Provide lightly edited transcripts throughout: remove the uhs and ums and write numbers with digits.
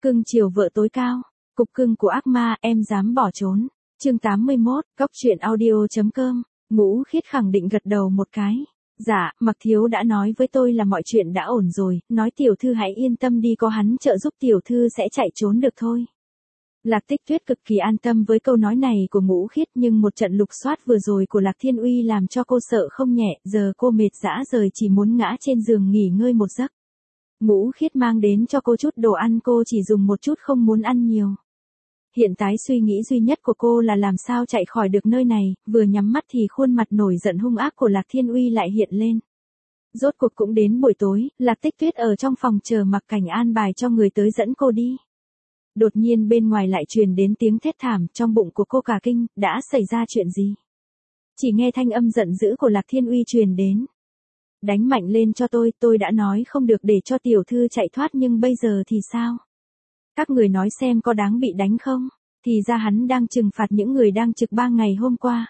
Cưng chiều vợ tối cao. Cục cưng của ác ma, em dám bỏ trốn. Chương 81, Cóc truyện audio.com. Ngũ Khiết khẳng định gật đầu một cái. Dạ, Mặc thiếu đã nói với tôi là mọi chuyện đã ổn rồi, nói tiểu thư hãy yên tâm đi, có hắn trợ giúp tiểu thư sẽ chạy trốn được thôi. Lạc Tích Tuyết cực kỳ an tâm với câu nói này của Ngũ Khiết, nhưng một trận lục soát vừa rồi của Lạc Thiên Uy làm cho cô sợ không nhẹ, giờ cô mệt rã rời chỉ muốn ngã trên giường nghỉ ngơi một giấc. Ngũ Khiết mang đến cho cô chút đồ ăn, cô chỉ dùng một chút không muốn ăn nhiều. Hiện tại suy nghĩ duy nhất của cô là làm sao chạy khỏi được nơi này, vừa nhắm mắt thì khuôn mặt nổi giận hung ác của Lạc Thiên Uy lại hiện lên. Rốt cuộc cũng đến buổi tối, Lạc Tích Tuyết ở trong phòng chờ Mặc Cảnh an bài cho người tới dẫn cô đi. Đột nhiên bên ngoài lại truyền đến tiếng thét thảm, trong bụng của cô cả kinh, đã xảy ra chuyện gì? Chỉ nghe thanh âm giận dữ của Lạc Thiên Uy truyền đến. Đánh mạnh lên cho tôi đã nói không được để cho tiểu thư chạy thoát nhưng bây giờ thì sao? Các người nói xem có đáng bị đánh không? Thì ra hắn đang trừng phạt những người đang trực 3 ngày hôm qua.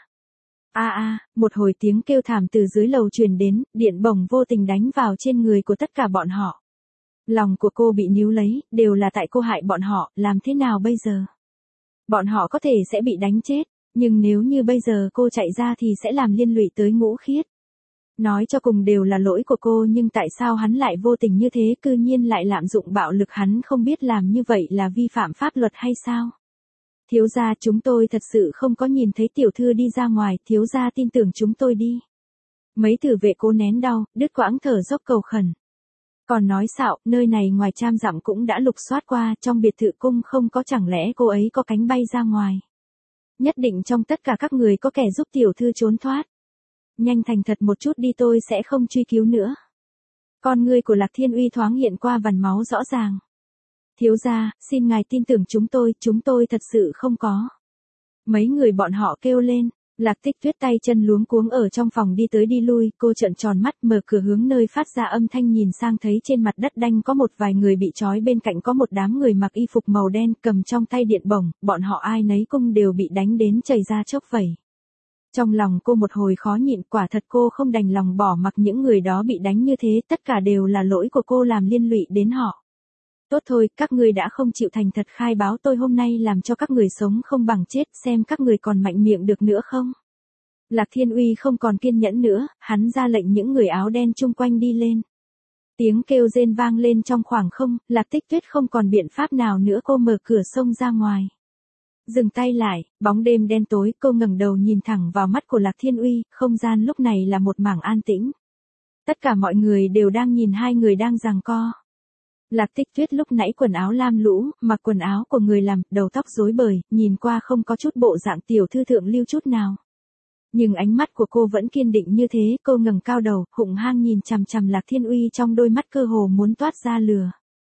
Một hồi tiếng kêu thảm từ dưới lầu truyền đến, điện bổng vô tình đánh vào trên người của tất cả bọn họ. Lòng của cô bị níu lấy, đều là tại cô hại bọn họ, làm thế nào bây giờ? Bọn họ có thể sẽ bị đánh chết, nhưng nếu như bây giờ cô chạy ra thì sẽ làm liên lụy tới Ngũ Khiết. Nói cho cùng đều là lỗi của cô, nhưng tại sao hắn lại vô tình như thế, cư nhiên lại lạm dụng bạo lực, hắn không biết làm như vậy là vi phạm pháp luật hay sao? Thiếu gia, chúng tôi thật sự không có nhìn thấy tiểu thư đi ra ngoài, thiếu gia tin tưởng chúng tôi đi. Mấy tử vệ cố nén đau, đứt quãng thở dốc cầu khẩn. Còn nói xạo, nơi này ngoài 100 dặm cũng đã lục soát qua, trong biệt thự cung không có, chẳng lẽ cô ấy có cánh bay ra ngoài? Nhất định trong tất cả các người có kẻ giúp tiểu thư trốn thoát. Nhanh thành thật một chút đi, tôi sẽ không truy cứu nữa. Con ngươi của Lạc Thiên Uy thoáng hiện qua vằn máu rõ ràng. Thiếu gia, xin ngài tin tưởng chúng tôi thật sự không có. Mấy người bọn họ kêu lên. Lạc Tích Tuyết tay chân luống cuống ở trong phòng đi tới đi lui, cô trợn tròn mắt mở cửa hướng nơi phát ra âm thanh nhìn sang, thấy trên mặt đất đanh có một vài người bị trói, bên cạnh có một đám người mặc y phục màu đen cầm trong tay điện bổng, bọn họ ai nấy cung đều bị đánh đến chảy ra chốc vẩy. Trong lòng cô một hồi khó nhịn, quả thật cô không đành lòng bỏ mặc những người đó bị đánh như thế, tất cả đều là lỗi của cô làm liên lụy đến họ. Tốt thôi, các người đã không chịu thành thật khai báo, tôi hôm nay làm cho các người sống không bằng chết, xem các người còn mạnh miệng được nữa không. Lạc Thiên Uy không còn kiên nhẫn nữa, hắn ra lệnh những người áo đen chung quanh đi lên. Tiếng kêu rên vang lên trong khoảng không, Lạc Tích Tuyết không còn biện pháp nào nữa, cô mở cửa xông ra ngoài. Dừng tay lại, bóng đêm đen tối, cô ngẩng đầu nhìn thẳng vào mắt của Lạc Thiên Uy, không gian lúc này là một mảng an tĩnh. Tất cả mọi người đều đang nhìn hai người đang giằng co. Lạc Tích Tuyết lúc nãy quần áo lam lũ, mặc quần áo của người làm, đầu tóc rối bời, nhìn qua không có chút bộ dạng tiểu thư thượng lưu chút nào. Nhưng ánh mắt của cô vẫn kiên định như thế, cô ngẩng cao đầu, hụng hăng nhìn chằm chằm Lạc Thiên Uy, trong đôi mắt cơ hồ muốn toát ra lửa.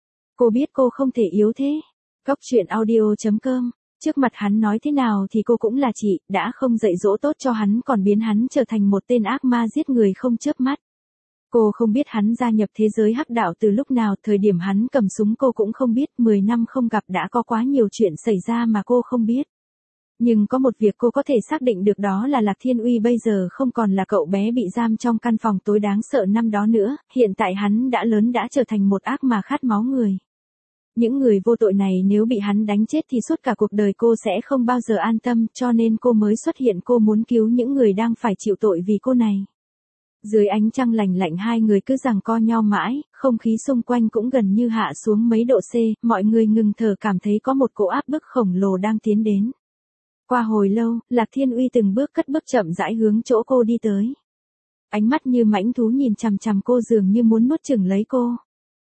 Cô biết cô không thể yếu thế. Cóc truyện audio.com. Trước mặt hắn nói thế nào thì cô cũng là chị, đã không dạy dỗ tốt cho hắn còn biến hắn trở thành một tên ác ma giết người không chớp mắt. Cô không biết hắn gia nhập thế giới hắc đạo từ lúc nào, thời điểm hắn cầm súng cô cũng không biết, 10 năm không gặp đã có quá nhiều chuyện xảy ra mà cô không biết. Nhưng có một việc cô có thể xác định được, đó là Lạc Thiên Uy bây giờ không còn là cậu bé bị giam trong căn phòng tối đáng sợ năm đó nữa, hiện tại hắn đã lớn, đã trở thành một ác ma khát máu người. Những người vô tội này nếu bị hắn đánh chết thì suốt cả cuộc đời cô sẽ không bao giờ an tâm, cho nên cô mới xuất hiện, cô muốn cứu những người đang phải chịu tội vì cô này. Dưới ánh trăng lành lạnh hai người cứ giằng co nhau mãi, không khí xung quanh cũng gần như hạ xuống mấy độ C, mọi người ngừng thở, cảm thấy có một cỗ áp bức khổng lồ đang tiến đến. Qua hồi lâu, Lạc Thiên Uy từng bước cất bước chậm rãi hướng chỗ cô đi tới. Ánh mắt như mãnh thú nhìn chằm chằm cô, dường như muốn nuốt chửng lấy cô.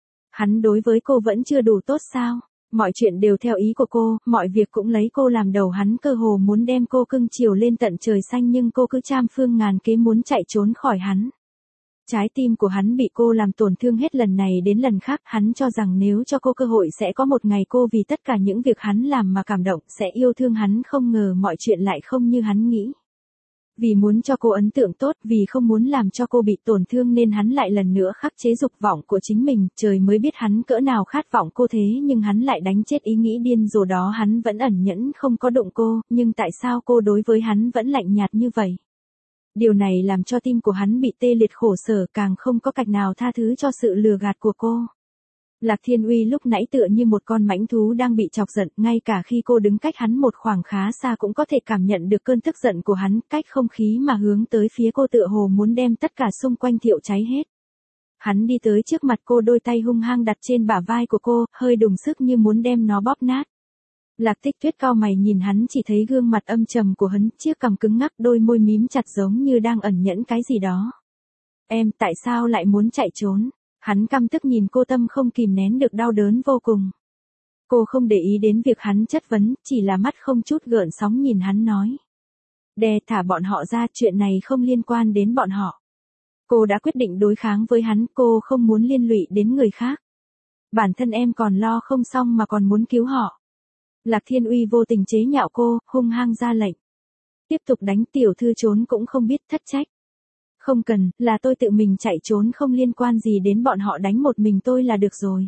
Hắn đối với cô vẫn chưa đủ tốt sao? Mọi chuyện đều theo ý của cô, mọi việc cũng lấy cô làm đầu, hắn cơ hồ muốn đem cô cưng chiều lên tận trời xanh, nhưng cô cứ trăm phương ngàn kế muốn chạy trốn khỏi hắn. Trái tim của hắn bị cô làm tổn thương hết lần này đến lần khác, hắn cho rằng nếu cho cô cơ hội sẽ có một ngày cô vì tất cả những việc hắn làm mà cảm động, sẽ yêu thương hắn, không ngờ mọi chuyện lại không như hắn nghĩ. Vì muốn cho cô ấn tượng tốt, vì không muốn làm cho cô bị tổn thương nên hắn lại lần nữa khắc chế dục vọng của chính mình, trời mới biết hắn cỡ nào khát vọng cô, thế nhưng hắn lại đánh chết ý nghĩ điên rồ đó, hắn vẫn ẩn nhẫn không có đụng cô, nhưng tại sao cô đối với hắn vẫn lạnh nhạt như vậy? Điều này làm cho tim của hắn bị tê liệt khổ sở, càng không có cách nào tha thứ cho sự lừa gạt của cô. Lạc Thiên Uy lúc nãy tựa như một con mãnh thú đang bị chọc giận, ngay cả khi cô đứng cách hắn một khoảng khá xa cũng có thể cảm nhận được cơn tức giận của hắn, cách không khí mà hướng tới phía cô tựa hồ muốn đem tất cả xung quanh thiêu cháy hết. Hắn đi tới trước mặt cô, đôi tay hung hăng đặt trên bả vai của cô, hơi dùng sức như muốn đem nó bóp nát. Lạc Tích Tuyết cau mày nhìn hắn, chỉ thấy gương mặt âm trầm của hắn, chiếc cằm cứng ngắc, đôi môi mím chặt giống như đang ẩn nhẫn cái gì đó. Em, tại sao lại muốn chạy trốn? Hắn căm tức nhìn cô, tâm không kìm nén được đau đớn vô cùng. Cô không để ý đến việc hắn chất vấn, chỉ là mắt không chút gợn sóng nhìn hắn nói. Đè thả bọn họ ra, chuyện này không liên quan đến bọn họ. Cô đã quyết định đối kháng với hắn, cô không muốn liên lụy đến người khác. Bản thân em còn lo không xong mà còn muốn cứu họ. Lạc Thiên Uy vô tình chế nhạo cô, hung hăng ra lệnh. Tiếp tục đánh, tiểu thư trốn cũng không biết thất trách. Không cần, là tôi tự mình chạy trốn, không liên quan gì đến bọn họ, đánh một mình tôi là được rồi.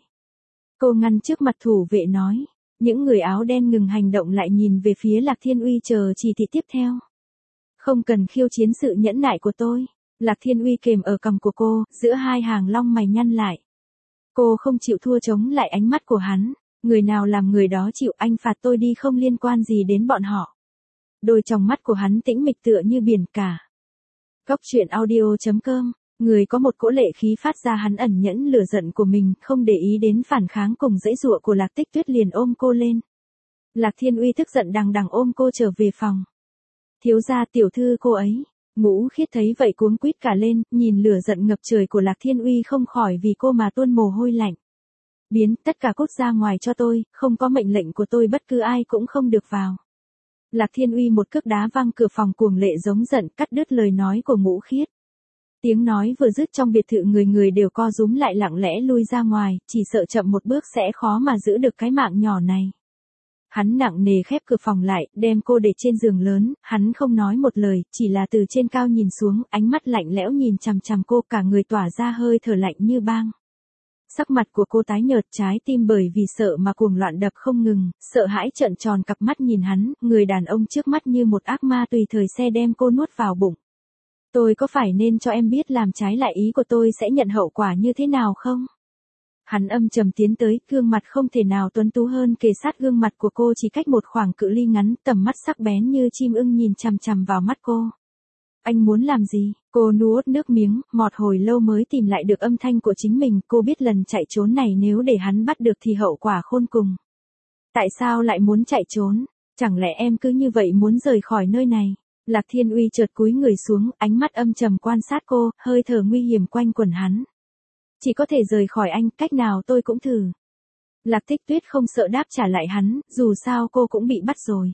Cô ngăn trước mặt thủ vệ nói. Những người áo đen ngừng hành động lại nhìn về phía Lạc Thiên Uy chờ chỉ thị tiếp theo. Không cần khiêu chiến sự nhẫn nại của tôi. Lạc Thiên Uy kềm ở cằm của cô, giữa hai hàng lông mày nhăn lại. Cô không chịu thua, chống lại ánh mắt của hắn. Người nào làm người đó chịu, anh phạt tôi đi, không liên quan gì đến bọn họ. Đôi tròng mắt của hắn tĩnh mịch tựa như biển cả. Cóc truyện audio.com, người có một cỗ lệ khí phát ra, hắn ẩn nhẫn lửa giận của mình, không để ý đến phản kháng cùng giãy giụa của Lạc Tích Tuyết, liền ôm cô lên. Lạc Thiên Uy tức giận đằng đằng ôm cô trở về phòng. Thiếu gia, tiểu thư cô ấy. Ngũ Khiết thấy vậy cuống quýt cả lên, nhìn lửa giận ngập trời của Lạc Thiên Uy không khỏi vì cô mà tuôn mồ hôi lạnh. Biến tất cả cút ra ngoài cho tôi, không có mệnh lệnh của tôi bất cứ ai cũng không được vào. Lạc Thiên Uy một cước đá văng cửa phòng, cuồng lệ giống giận, cắt đứt lời nói của Ngũ Khiết. Tiếng nói vừa dứt, trong biệt thự người người đều co rúm lại, lặng lẽ lui ra ngoài, chỉ sợ chậm một bước sẽ khó mà giữ được cái mạng nhỏ này. Hắn nặng nề khép cửa phòng lại, đem cô để trên giường lớn, hắn không nói một lời, chỉ là từ trên cao nhìn xuống, ánh mắt lạnh lẽo nhìn chằm chằm cô, cả người tỏa ra hơi thở lạnh như băng. Sắc mặt của cô tái nhợt, trái tim bởi vì sợ mà cuồng loạn đập không ngừng, sợ hãi trợn tròn cặp mắt nhìn hắn, người đàn ông trước mắt như một ác ma tùy thời sẽ đem cô nuốt vào bụng. Tôi có phải nên cho em biết làm trái lại ý của tôi sẽ nhận hậu quả như thế nào không? Hắn âm trầm tiến tới, gương mặt không thể nào tuấn tú hơn kề sát gương mặt của cô, chỉ cách một khoảng cự ly ngắn, tầm mắt sắc bén như chim ưng nhìn chằm chằm vào mắt cô. Anh muốn làm gì? Cô nuốt nước miếng, mọt hồi lâu mới tìm lại được âm thanh của chính mình, cô biết lần chạy trốn này nếu để hắn bắt được thì hậu quả khôn cùng. Tại sao lại muốn chạy trốn? Chẳng lẽ em cứ như vậy muốn rời khỏi nơi này? Lạc Thiên Uy chợt cúi người xuống, ánh mắt âm trầm quan sát cô, hơi thở nguy hiểm quanh quẩn hắn. Chỉ có thể rời khỏi anh, cách nào tôi cũng thử. Lạc Tích Tuyết không sợ đáp trả lại hắn, dù sao cô cũng bị bắt rồi.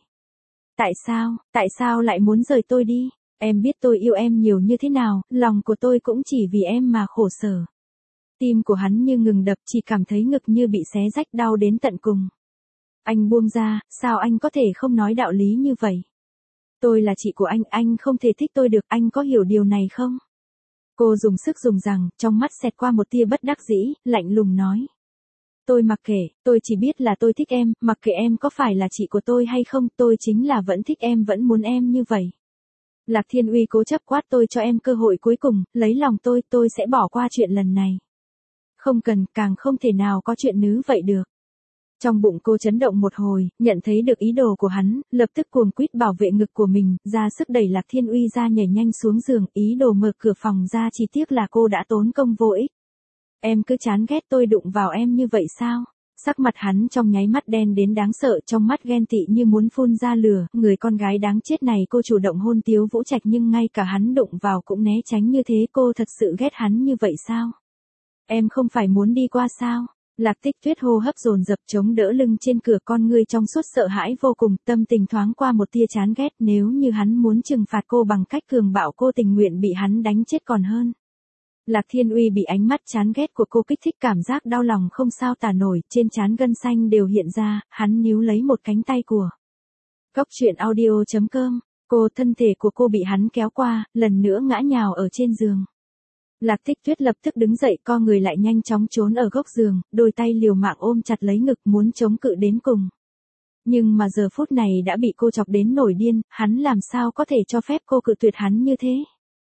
Tại sao lại muốn rời tôi đi? Em biết tôi yêu em nhiều như thế nào, lòng của tôi cũng chỉ vì em mà khổ sở. Tim của hắn như ngừng đập, chỉ cảm thấy ngực như bị xé rách, đau đến tận cùng. Anh buông ra, sao anh có thể không nói đạo lý như vậy? Tôi là chị của anh không thể thích tôi được, anh có hiểu điều này không? Cô dùng sức dùng rằng, trong mắt xẹt qua một tia bất đắc dĩ, lạnh lùng nói. Tôi mặc kệ, tôi chỉ biết là tôi thích em, mặc kệ em có phải là chị của tôi hay không, tôi chính là vẫn thích em, vẫn muốn em như vậy. Lạc Thiên Uy cố chấp quát, tôi cho em cơ hội cuối cùng, lấy lòng tôi sẽ bỏ qua chuyện lần này. Không cần, càng không thể nào có chuyện nữ vậy được. Trong bụng cô chấn động một hồi, nhận thấy được ý đồ của hắn, lập tức cuồng quýt bảo vệ ngực của mình, ra sức đẩy Lạc Thiên Uy ra, nhảy nhanh xuống giường, ý đồ mở cửa phòng ra, chỉ tiếc là cô đã tốn công vô ích. Em cứ chán ghét tôi đụng vào em như vậy sao? Sắc mặt hắn trong nháy mắt đen đến đáng sợ, trong mắt ghen tị như muốn phun ra lửa, người con gái đáng chết này cô chủ động hôn Tiếu Vũ Trạch nhưng ngay cả hắn đụng vào cũng né tránh như thế, cô thật sự ghét hắn như vậy sao? Em không phải muốn đi qua sao? Lạc Tích Tuyết hô hấp dồn dập chống đỡ lưng trên cửa, con ngươi trong suốt sợ hãi vô cùng, tâm tình thoáng qua một tia chán ghét, nếu như hắn muốn trừng phạt cô bằng cách cường bạo, cô tình nguyện bị hắn đánh chết còn hơn. Lạc Thiên Uy bị ánh mắt chán ghét của cô kích thích, cảm giác đau lòng không sao tả nổi, trên trán gân xanh đều hiện ra, hắn níu lấy một cánh tay của Cóc truyện audio.com, thân thể của cô bị hắn kéo qua, lần nữa ngã nhào ở trên giường. Lạc Tích Tuyết lập tức đứng dậy, co người lại nhanh chóng trốn ở góc giường, đôi tay liều mạng ôm chặt lấy ngực muốn chống cự đến cùng. Nhưng mà giờ phút này đã bị cô chọc đến nổi điên, hắn làm sao có thể cho phép cô cự tuyệt hắn như thế?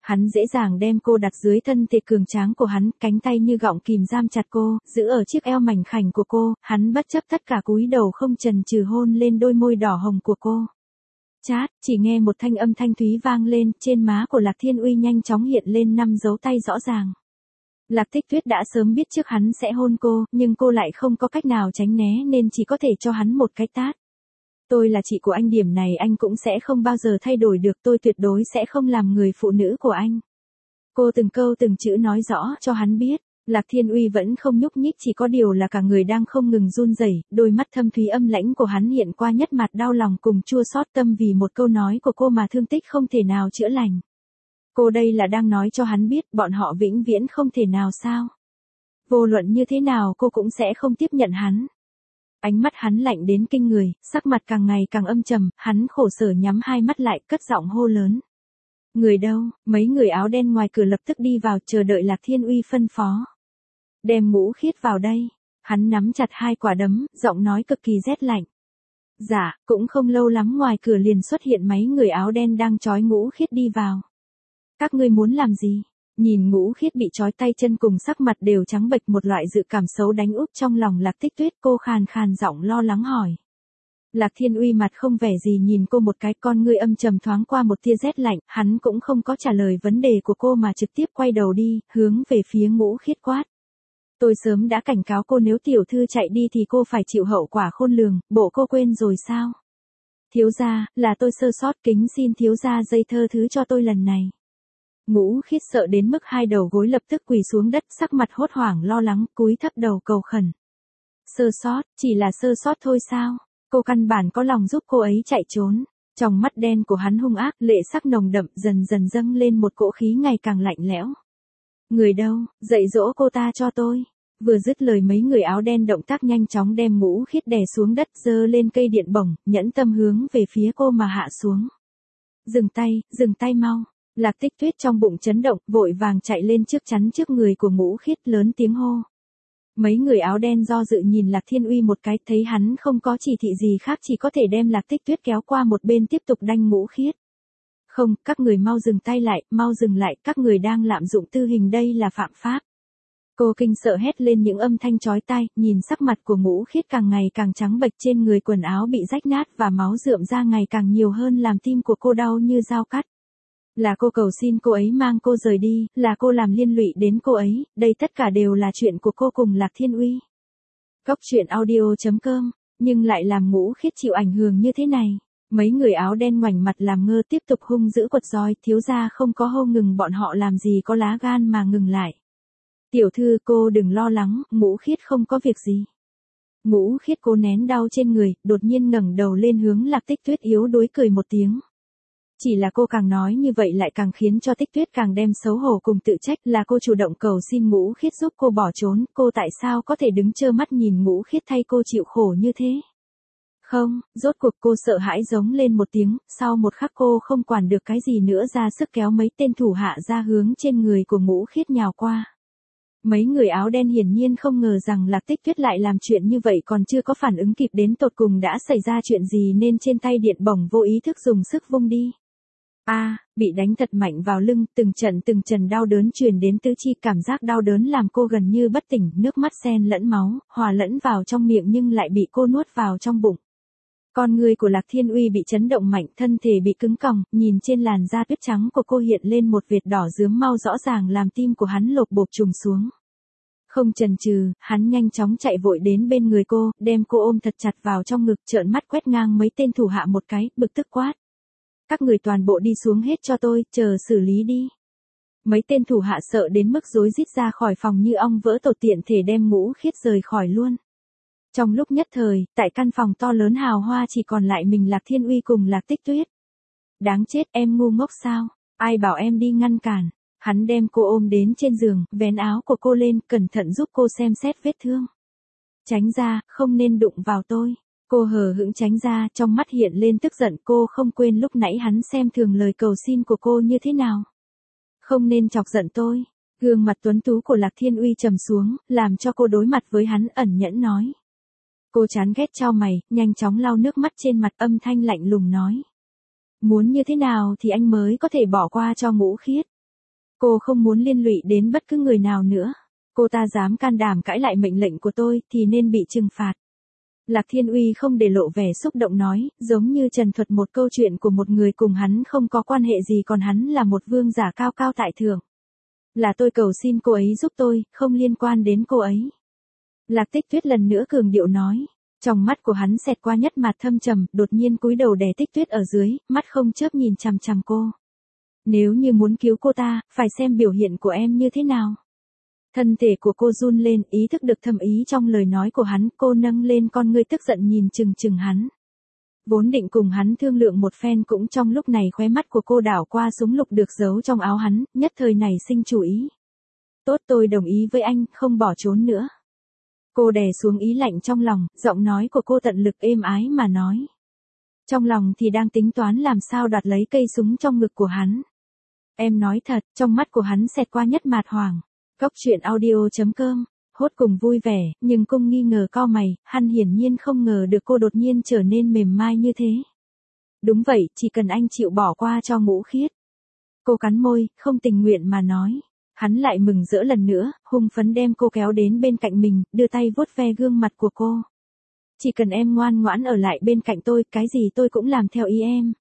Hắn dễ dàng đem cô đặt dưới thân thể cường tráng của hắn, cánh tay như gọng kìm giam chặt cô, giữ ở chiếc eo mảnh khảnh của cô, hắn bất chấp tất cả cúi đầu không chần chừ hôn lên đôi môi đỏ hồng của cô. Chát, chỉ nghe một thanh âm thanh thúy vang lên, trên má của Lạc Thiên Uy nhanh chóng hiện lên 5 dấu tay rõ ràng. Lạc Tích Tuyết đã sớm biết trước hắn sẽ hôn cô, nhưng cô lại không có cách nào tránh né nên chỉ có thể cho hắn một cái tát. Tôi là chị của anh, điểm này anh cũng sẽ không bao giờ thay đổi được, tôi tuyệt đối sẽ không làm người phụ nữ của anh. Cô từng câu từng chữ nói rõ cho hắn biết. Lạc Thiên Uy vẫn không nhúc nhích, chỉ có điều là cả người đang không ngừng run rẩy, đôi mắt thâm thúy âm lãnh của hắn hiện qua nhất mặt đau lòng cùng chua xót tâm vì một câu nói của cô mà thương tích không thể nào chữa lành. Cô đây là đang nói cho hắn biết bọn họ vĩnh viễn không thể nào sao. Vô luận như thế nào cô cũng sẽ không tiếp nhận hắn. Ánh mắt hắn lạnh đến kinh người, sắc mặt càng ngày càng âm trầm, hắn khổ sở nhắm hai mắt lại, cất giọng hô lớn. Người đâu? Mấy người áo đen ngoài cửa lập tức đi vào, chờ đợi Lạc Thiên Uy phân phó. Đem Ngũ Khiết vào đây. Hắn nắm chặt hai quả đấm, giọng nói cực kỳ rét lạnh. Dạ, cũng không lâu lắm ngoài cửa liền xuất hiện mấy người áo đen đang trói Ngũ Khiết đi vào. Các ngươi muốn làm gì? Nhìn Ngũ Khiết bị trói tay chân cùng sắc mặt đều trắng bệch, một loại dự cảm xấu đánh úp trong lòng Lạc Tích Tuyết, cô khàn khàn giọng lo lắng hỏi. Lạc Thiên Uy mặt không vẻ gì nhìn cô một cái, con ngươi âm trầm thoáng qua một tia rét lạnh, hắn cũng không có trả lời vấn đề của cô mà trực tiếp quay đầu đi, hướng về phía Ngũ Khiết quát. Tôi sớm đã cảnh cáo cô nếu tiểu thư chạy đi thì cô phải chịu hậu quả khôn lường, bộ cô quên rồi sao? Thiếu gia, là tôi sơ sót, kính xin thiếu gia dây thơ thứ cho tôi lần này. Ngũ Khiết sợ đến mức hai đầu gối lập tức quỳ xuống đất, sắc mặt hốt hoảng lo lắng, cúi thấp đầu cầu khẩn. Sơ sót, chỉ là sơ sót thôi sao? Cô căn bản có lòng giúp cô ấy chạy trốn. Trong mắt đen của hắn hung ác, lệ sắc nồng đậm, dần dần dâng lên một cỗ khí ngày càng lạnh lẽo. Người đâu, dạy dỗ cô ta cho tôi. Vừa dứt lời mấy người áo đen động tác nhanh chóng đem Ngũ Khiết đè xuống đất, giơ lên cây điện bổng, nhẫn tâm hướng về phía cô mà hạ xuống. Dừng tay mau. Lạc Tích Tuyết trong bụng chấn động, vội vàng chạy lên trước chắn trước người của Ngũ Khiết, lớn tiếng hô. Mấy người áo đen do dự nhìn Lạc Thiên Uy một cái, thấy hắn không có chỉ thị gì khác, chỉ có thể đem Lạc Tích Tuyết kéo qua một bên tiếp tục đanh Ngũ Khiết. Không, các người mau dừng tay lại, mau dừng lại, các người đang lạm dụng tư hình, đây là phạm pháp. Cô kinh sợ hét lên những âm thanh chói tai, nhìn sắc mặt của Ngũ Khiết càng ngày càng trắng bệch, trên người quần áo bị rách nát và máu rượm ra ngày càng nhiều hơn, làm tim của cô đau như dao cắt. Là cô cầu xin cô ấy mang cô rời đi, là cô làm liên lụy đến cô ấy, đây tất cả đều là chuyện của cô cùng Lạc Thiên Uy. Cốc truyện audio.com, nhưng lại làm Ngũ Khiết chịu ảnh hưởng như thế này. Mấy người áo đen ngoảnh mặt làm ngơ tiếp tục hung dữ quật roi, thiếu gia không có hô ngừng bọn họ làm gì có lá gan mà ngừng lại. Tiểu thư cô đừng lo lắng, Ngũ Khiết không có việc gì. Ngũ Khiết cố nén đau trên người, đột nhiên ngẩng đầu lên hướng Lạc Tích Tuyết yếu đuối cười một tiếng. Chỉ là cô càng nói như vậy lại càng khiến cho Tích Tuyết càng đem xấu hổ cùng tự trách, là cô chủ động cầu xin Ngũ Khiết giúp cô bỏ trốn, cô tại sao có thể đứng trơ mắt nhìn Ngũ Khiết thay cô chịu khổ như thế? Không, rốt cuộc cô sợ hãi giống lên một tiếng, sau một khắc cô không quản được cái gì nữa, ra sức kéo mấy tên thủ hạ ra hướng trên người của Ngũ Khiết nhào qua. Mấy người áo đen hiển nhiên không ngờ rằng Lạc Tích Tuyết lại làm chuyện như vậy, còn chưa có phản ứng kịp đến tột cùng đã xảy ra chuyện gì nên trên tay điện bổng vô ý thức dùng sức vung đi. Bị đánh thật mạnh vào lưng, từng trận đau đớn truyền đến tứ chi, cảm giác đau đớn làm cô gần như bất tỉnh, nước mắt xen lẫn máu, hòa lẫn vào trong miệng nhưng lại bị cô nuốt vào trong bụng. Con người của Lạc Thiên Uy bị chấn động mạnh, thân thể bị cứng còng, nhìn trên làn da tuyết trắng của cô hiện lên một vệt đỏ rướm mau rõ ràng làm tim của hắn lột bột trùng xuống. Không chần chừ, hắn nhanh chóng chạy vội đến bên người cô, đem cô ôm thật chặt vào trong ngực, trợn mắt quét ngang mấy tên thủ hạ một cái, bực tức quát. Các người toàn bộ đi xuống hết cho tôi, chờ xử lý đi. Mấy tên thủ hạ sợ đến mức rối rít ra khỏi phòng như ong vỡ tổ, tiện thể đem Ngũ Khiết rời khỏi luôn. Trong lúc nhất thời, tại căn phòng to lớn hào hoa chỉ còn lại mình Lạc Thiên Uy cùng Lạc Tích Tuyết. Đáng chết, em ngu ngốc sao? Ai bảo em đi ngăn cản? Hắn đem cô ôm đến trên giường, vén áo của cô lên, cẩn thận giúp cô xem xét vết thương. Tránh ra, không nên đụng vào tôi. Cô hờ hững tránh ra, trong mắt hiện lên tức giận, cô không quên lúc nãy hắn xem thường lời cầu xin của cô như thế nào. Không nên chọc giận tôi. Gương mặt tuấn tú của Lạc Thiên Uy trầm xuống, làm cho cô đối mặt với hắn, ẩn nhẫn nói. Cô chán ghét chau mày, nhanh chóng lau nước mắt trên mặt, âm thanh lạnh lùng nói. Muốn như thế nào thì anh mới có thể bỏ qua cho Ngũ Khiết. Cô không muốn liên lụy đến bất cứ người nào nữa. Cô ta dám can đảm cãi lại mệnh lệnh của tôi thì nên bị trừng phạt. Lạc Thiên Uy không để lộ vẻ xúc động nói, giống như trần thuật một câu chuyện của một người cùng hắn không có quan hệ gì còn hắn là một vương giả cao cao tại thượng. Là tôi cầu xin cô ấy giúp tôi, không liên quan đến cô ấy. Lạc Tích Tuyết lần nữa cường điệu nói. Trong mắt của hắn xẹt qua nhất mặt thâm trầm, đột nhiên cúi đầu đè Tích Tuyết ở dưới, mắt không chớp nhìn chằm chằm cô. Nếu như muốn cứu cô ta, phải xem biểu hiện của em như thế nào. Thân thể của cô run lên, ý thức được thâm ý trong lời nói của hắn, cô nâng lên con ngươi tức giận nhìn chừng chừng hắn. Vốn định cùng hắn thương lượng một phen cũng trong lúc này khóe mắt của cô đảo qua súng lục được giấu trong áo hắn, nhất thời này sinh chú ý. Tốt, tôi đồng ý với anh, không bỏ trốn nữa. Cô đè xuống ý lạnh trong lòng, giọng nói của cô tận lực êm ái mà nói. Trong lòng thì đang tính toán làm sao đoạt lấy cây súng trong ngực của hắn. Em nói thật, trong mắt của hắn xẹt qua nhất mạt hoàng. Cóc truyện audio.com, hốt cùng vui vẻ, nhưng cung nghi ngờ cau mày, hắn hiển nhiên không ngờ được cô đột nhiên trở nên mềm mai như thế. Đúng vậy, chỉ cần anh chịu bỏ qua cho Ngũ Khiết. Cô cắn môi, không tình nguyện mà nói. Hắn lại mừng rỡ lần nữa, hung phấn đem cô kéo đến bên cạnh mình, đưa tay vuốt ve gương mặt của cô. Chỉ cần em ngoan ngoãn ở lại bên cạnh tôi, cái gì tôi cũng làm theo ý em.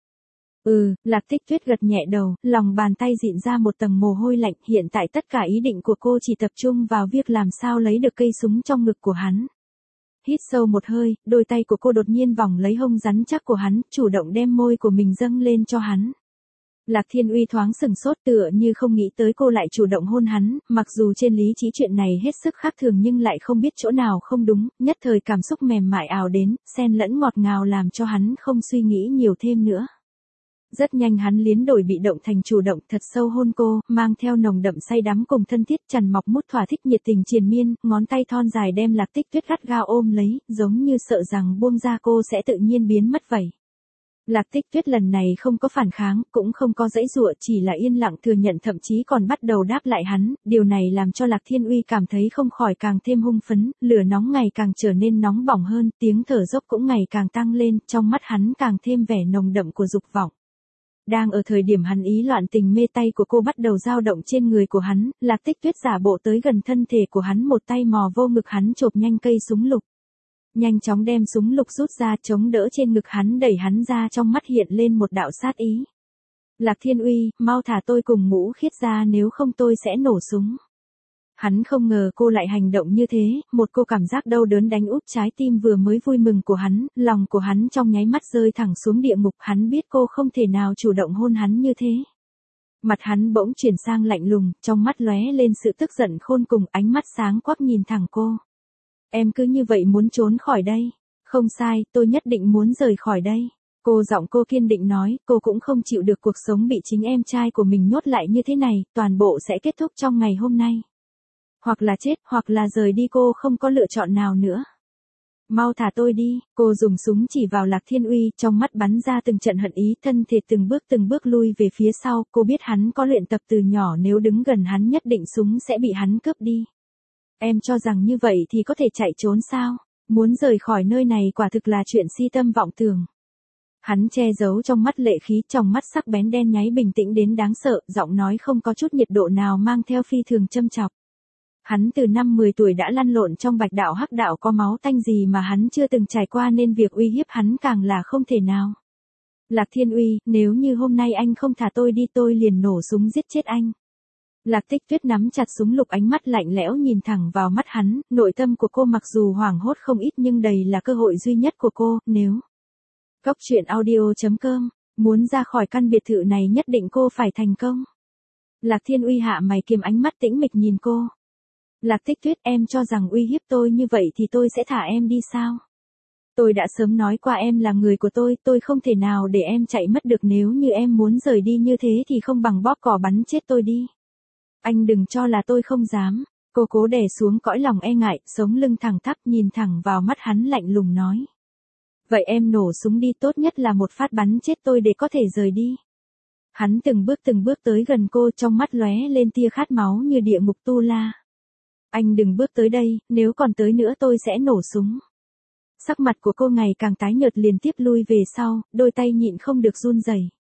Lạc Tích Tuyết gật nhẹ đầu, lòng bàn tay dịn ra một tầng mồ hôi lạnh, hiện tại tất cả ý định của cô chỉ tập trung vào việc làm sao lấy được cây súng trong ngực của hắn. Hít sâu một hơi, đôi tay của cô đột nhiên vòng lấy hông rắn chắc của hắn, chủ động đem môi của mình dâng lên cho hắn. Lạc Thiên Uy thoáng sừng sốt tựa như không nghĩ tới cô lại chủ động hôn hắn, mặc dù trên lý trí chuyện này hết sức khác thường nhưng lại không biết chỗ nào không đúng, nhất thời cảm xúc mềm mại ào đến, xen lẫn ngọt ngào làm cho hắn không suy nghĩ nhiều thêm nữa. Rất nhanh hắn liến đổi bị động thành chủ động, thật sâu hôn cô, mang theo nồng đậm say đắm cùng thân thiết, trằn mọc mút thỏa thích nhiệt tình triền miên, ngón tay thon dài đem Lạc Tích Tuyết gắt gao ôm lấy, giống như sợ rằng buông ra cô sẽ tự nhiên biến mất vậy. Lạc Tích Tuyết lần này không có phản kháng, cũng không có giãy giụa, chỉ là yên lặng thừa nhận, thậm chí còn bắt đầu đáp lại hắn, điều này làm cho Lạc Thiên Uy cảm thấy không khỏi càng thêm hung phấn, lửa nóng ngày càng trở nên nóng bỏng hơn, tiếng thở dốc cũng ngày càng tăng lên, trong mắt hắn càng thêm vẻ nồng đậm của dục vọng. Đang ở thời điểm hắn ý loạn tình mê, tay của cô bắt đầu dao động trên người của hắn, Lạc Tích Tuyết giả bộ tới gần thân thể của hắn, một tay mò vô ngực hắn chộp nhanh cây súng lục. Nhanh chóng đem súng lục rút ra, chống đỡ trên ngực hắn, đẩy hắn ra, trong mắt hiện lên một đạo sát ý. Lạc Thiên Uy, mau thả tôi cùng Ngũ Khiết ra, nếu không tôi sẽ nổ súng. Hắn không ngờ cô lại hành động như thế, một cô cảm giác đau đớn đánh úp trái tim vừa mới vui mừng của hắn, lòng của hắn trong nháy mắt rơi thẳng xuống địa ngục, hắn biết cô không thể nào chủ động hôn hắn như thế. Mặt hắn bỗng chuyển sang lạnh lùng, trong mắt lóe lên sự tức giận khôn cùng, ánh mắt sáng quắc nhìn thẳng cô. Em cứ như vậy muốn trốn khỏi đây? Không sai, tôi nhất định muốn rời khỏi đây. Giọng cô kiên định nói, cô cũng không chịu được cuộc sống bị chính em trai của mình nhốt lại như thế này, toàn bộ sẽ kết thúc trong ngày hôm nay. Hoặc là chết, hoặc là rời đi, cô không có lựa chọn nào nữa. Mau thả tôi đi, cô dùng súng chỉ vào Lạc Thiên Uy, trong mắt bắn ra từng trận hận ý, thân thể từng bước lui về phía sau, cô biết hắn có luyện tập từ nhỏ, nếu đứng gần hắn nhất định súng sẽ bị hắn cướp đi. Em cho rằng như vậy thì có thể chạy trốn sao? Muốn rời khỏi nơi này quả thực là chuyện si tâm vọng tưởng. Hắn che giấu trong mắt lệ khí, trong mắt sắc bén đen nháy bình tĩnh đến đáng sợ, giọng nói không có chút nhiệt độ nào, mang theo phi thường châm chọc. Hắn từ năm 10 tuổi đã lăn lộn trong bạch đạo hắc đạo, có máu tanh gì mà hắn chưa từng trải qua, nên việc uy hiếp hắn càng là không thể nào. Lạc Thiên Uy, nếu như hôm nay anh không thả tôi đi tôi liền nổ súng giết chết anh. Lạc Tích Tuyết nắm chặt súng lục, ánh mắt lạnh lẽo nhìn thẳng vào mắt hắn, nội tâm của cô mặc dù hoảng hốt không ít nhưng đây là cơ hội duy nhất của cô, nếu. Cóc truyện audio.com, muốn ra khỏi căn biệt thự này nhất định cô phải thành công. Lạc Thiên Uy hạ mày kiềm, ánh mắt tĩnh mịch nhìn cô. Lạc Tích Tuyết, em cho rằng uy hiếp tôi như vậy thì tôi sẽ thả em đi sao? Tôi đã sớm nói qua em là người của tôi không thể nào để em chạy mất được, nếu như em muốn rời đi như thế thì không bằng bóp cò bắn chết tôi đi. Anh đừng cho là tôi không dám. Cô cố đè xuống cõi lòng e ngại, sống lưng thẳng tắp nhìn thẳng vào mắt hắn lạnh lùng nói. Vậy em nổ súng đi, tốt nhất là một phát bắn chết tôi để có thể rời đi. Hắn từng bước tới gần cô, trong mắt lóe lên tia khát máu như địa ngục tu la. Anh đừng bước tới đây, nếu còn tới nữa tôi sẽ nổ súng. Sắc mặt của cô ngày càng tái nhợt, liên tiếp lui về sau, đôi tay nhịn không được run rẩy.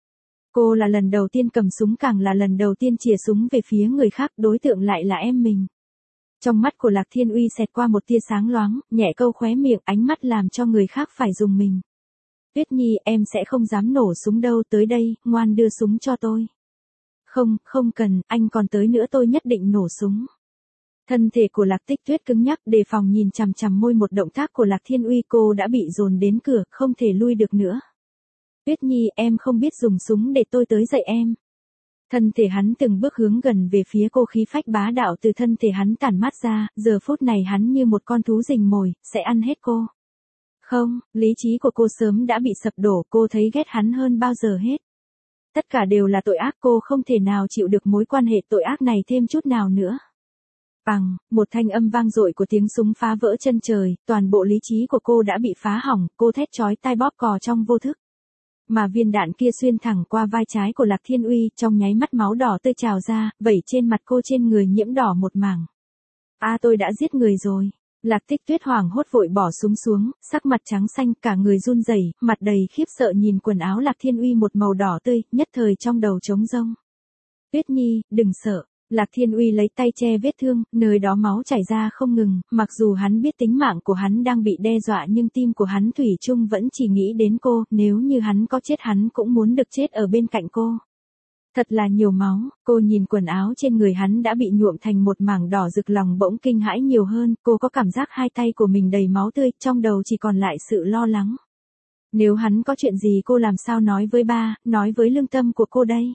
Cô là lần đầu tiên cầm súng, càng là lần đầu tiên chìa súng về phía người khác, đối tượng lại là em mình. Trong mắt của Lạc Thiên Uy xẹt qua một tia sáng loáng, nhẹ câu khóe miệng, ánh mắt làm cho người khác phải rùng mình. Tuyết Nhi, em sẽ không dám nổ súng đâu, tới đây, ngoan đưa súng cho tôi. Không, không cần, anh còn tới nữa tôi nhất định nổ súng. Thân thể của Lạc Tích Tuyết cứng nhắc, đề phòng nhìn chằm chằm môi một động tác của Lạc Thiên Uy, cô đã bị dồn đến cửa, không thể lui được nữa. Tuyết Nhi, em không biết dùng súng, để tôi tới dạy em. Thân thể hắn từng bước hướng gần về phía cô, khí phách bá đạo từ thân thể hắn tản mát ra, giờ phút này hắn như một con thú rình mồi, sẽ ăn hết cô. Không, lý trí của cô sớm đã bị sập đổ, cô thấy ghét hắn hơn bao giờ hết. Tất cả đều là tội ác, cô không thể nào chịu được mối quan hệ tội ác này thêm chút nào nữa. Bằng, một thanh âm vang dội của tiếng súng phá vỡ chân trời, toàn bộ lý trí của cô đã bị phá hỏng, cô thét chói tai bóp cò trong vô thức. Mà viên đạn kia xuyên thẳng qua vai trái của Lạc Thiên Uy, trong nháy mắt máu đỏ tươi trào ra, vẩy trên mặt cô, trên người nhiễm đỏ một mảng. Tôi đã giết người rồi. Lạc Tích Tuyết hoảng hốt vội bỏ súng xuống, sắc mặt trắng xanh, cả người run rẩy, mặt đầy khiếp sợ nhìn quần áo Lạc Thiên Uy một màu đỏ tươi, nhất thời trong đầu trống rỗng. Tuyết Nhi, đừng sợ. Lạc Thiên Uy lấy tay che vết thương, nơi đó máu chảy ra không ngừng, mặc dù hắn biết tính mạng của hắn đang bị đe dọa nhưng tim của hắn thủy chung vẫn chỉ nghĩ đến cô, nếu như hắn có chết hắn cũng muốn được chết ở bên cạnh cô. Thật là nhiều máu, cô nhìn quần áo trên người hắn đã bị nhuộm thành một mảng đỏ rực, lòng bỗng kinh hãi nhiều hơn, cô có cảm giác hai tay của mình đầy máu tươi, trong đầu chỉ còn lại sự lo lắng. Nếu hắn có chuyện gì cô làm sao nói với ba, nói với lương tâm của cô đây?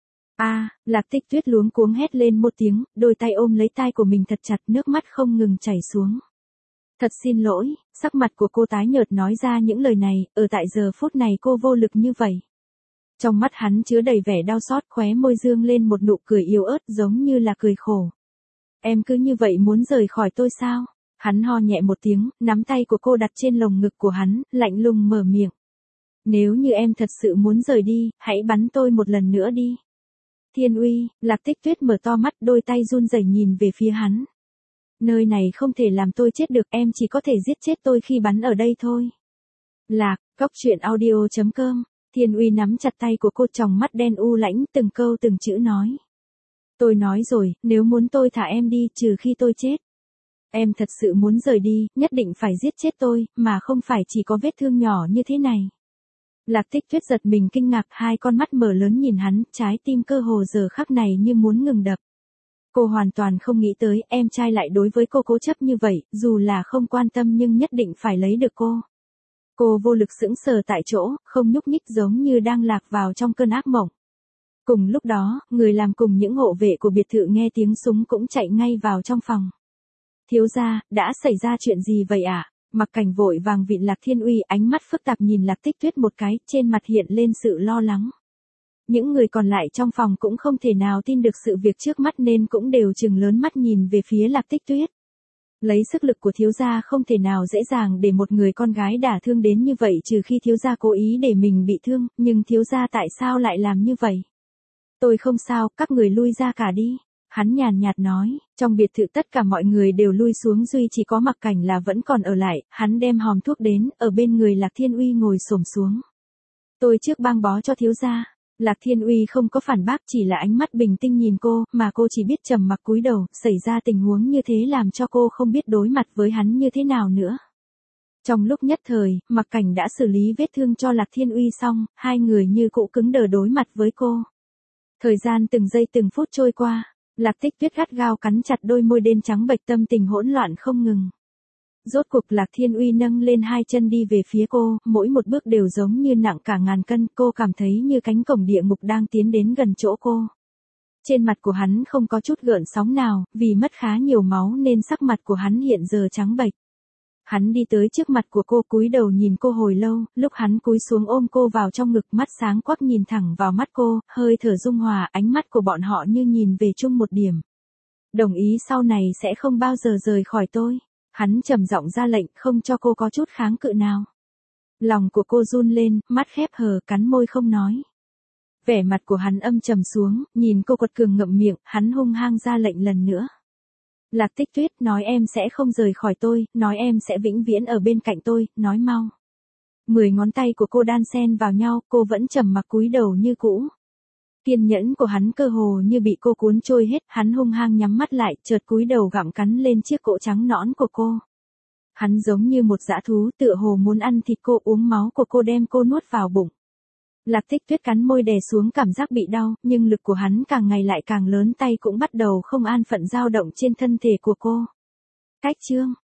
Lạc Tích Tuyết luống cuống hét lên một tiếng, đôi tay ôm lấy tai của mình thật chặt, nước mắt không ngừng chảy xuống. Thật xin lỗi, sắc mặt của cô tái nhợt nói ra những lời này, ở tại giờ phút này cô vô lực như vậy. Trong mắt hắn chứa đầy vẻ đau xót, khóe môi dương lên một nụ cười yếu ớt giống như là cười khổ. Em cứ như vậy muốn rời khỏi tôi sao? Hắn ho nhẹ một tiếng, nắm tay của cô đặt trên lồng ngực của hắn, lạnh lùng mở miệng. Nếu như em thật sự muốn rời đi, hãy bắn tôi một lần nữa đi. Thiên Uy, Lạc Tích Tuyết mở to mắt, đôi tay run rẩy nhìn về phía hắn. Nơi này không thể làm tôi chết được, em chỉ có thể giết chết tôi khi bắn ở đây thôi. Lạc, Cóc Truyện Audio.com. Thiên Uy nắm chặt tay của cô, tròng mắt đen u lãnh, từng câu từng chữ nói. Tôi nói rồi, nếu muốn tôi thả em đi, trừ khi tôi chết. Em thật sự muốn rời đi, nhất định phải giết chết tôi, mà không phải chỉ có vết thương nhỏ như thế này. Lạc Tích Tuyết giật mình kinh ngạc, hai con mắt mở lớn nhìn hắn, trái tim cơ hồ giờ khắc này như muốn ngừng đập. Cô hoàn toàn không nghĩ tới em trai lại đối với cô cố chấp như vậy, dù là không quan tâm nhưng nhất định phải lấy được cô. Cô vô lực sững sờ tại chỗ, không nhúc nhích giống như đang lạc vào trong cơn ác mộng. Cùng lúc đó, người làm cùng những hộ vệ của biệt thự nghe tiếng súng cũng chạy ngay vào trong phòng. Thiếu gia, đã xảy ra chuyện gì vậy ạ? Mặc Cảnh vội vàng vịn Lạc Thiên Uy, ánh mắt phức tạp nhìn Lạc Tích Tuyết một cái, trên mặt hiện lên sự lo lắng. Những người còn lại trong phòng cũng không thể nào tin được sự việc trước mắt nên cũng đều trừng lớn mắt nhìn về phía Lạc Tích Tuyết. Lấy sức lực của thiếu gia không thể nào dễ dàng để một người con gái đả thương đến như vậy, trừ khi thiếu gia cố ý để mình bị thương, nhưng thiếu gia tại sao lại làm như vậy? Tôi không sao, các người lui ra cả đi. Hắn nhàn nhạt nói, trong biệt thự tất cả mọi người đều lui xuống, duy chỉ có Mặc Cảnh là vẫn còn ở lại, hắn đem hòm thuốc đến, ở bên người Lạc Thiên Uy ngồi xổm xuống. Tôi trước băng bó cho thiếu gia. Lạc Thiên Uy không có phản bác, chỉ là ánh mắt bình tĩnh nhìn cô, mà cô chỉ biết trầm mặc cúi đầu, xảy ra tình huống như thế làm cho cô không biết đối mặt với hắn như thế nào nữa. Trong lúc nhất thời, Mặc Cảnh đã xử lý vết thương cho Lạc Thiên Uy xong, hai người như cũ cứng đờ đối mặt với cô. Thời gian từng giây từng phút trôi qua. Lạc Tích Tuyết gắt gao cắn chặt đôi môi đen trắng bệch, tâm tình hỗn loạn không ngừng. Rốt cuộc Lạc Thiên Uy nâng lên hai chân đi về phía cô, mỗi một bước đều giống như nặng cả ngàn cân, cô cảm thấy như cánh cổng địa ngục đang tiến đến gần chỗ cô. Trên mặt của hắn không có chút gợn sóng nào, vì mất khá nhiều máu nên sắc mặt của hắn hiện giờ trắng bệch. Hắn đi tới trước mặt của cô, cúi đầu nhìn cô hồi lâu, lúc hắn cúi xuống ôm cô vào trong ngực, mắt sáng quắc nhìn thẳng vào mắt cô, hơi thở dung hòa, ánh mắt của bọn họ như nhìn về chung một điểm. Đồng ý sau này sẽ không bao giờ rời khỏi tôi. Hắn trầm giọng ra lệnh, không cho cô có chút kháng cự nào. Lòng của cô run lên, mắt khép hờ, cắn môi không nói. Vẻ mặt của hắn âm trầm xuống, nhìn cô quật cường ngậm miệng, hắn hung hăng ra lệnh lần nữa. Lạc Tích Tuyết, nói em sẽ không rời khỏi tôi, nói em sẽ vĩnh viễn ở bên cạnh tôi, nói mau. 10 ngón tay của cô đan xen vào nhau, cô vẫn trầm mặc cúi đầu như cũ. Kiên nhẫn của hắn cơ hồ như bị cô cuốn trôi hết, hắn hung hăng nhắm mắt lại, chợt cúi đầu gặm cắn lên chiếc cổ trắng nõn của cô. Hắn giống như một dã thú tựa hồ muốn ăn thịt cô, uống máu của cô, đem cô nuốt vào bụng. Lạc Tích Tuyết cắn môi đè xuống cảm giác bị đau, nhưng lực của hắn càng ngày lại càng lớn, tay cũng bắt đầu không an phận dao động trên thân thể của cô. Cách chương